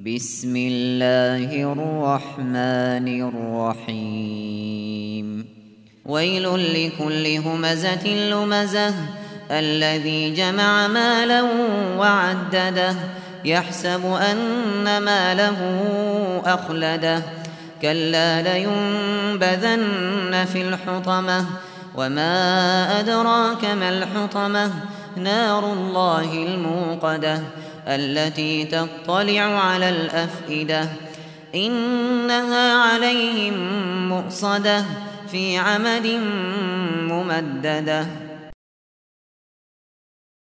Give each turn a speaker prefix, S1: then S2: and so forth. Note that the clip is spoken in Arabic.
S1: بسم الله الرحمن الرحيم ويل لكل همزة لمزة الذي جمع مالا وعدده يحسب أن ماله أخلده كلا لينبذن في الحطمة وما أدراك ما الحطمة نار الله الموقدة التي تطلع على الأفئدة إنها عليهم مؤصدة في عمد ممددة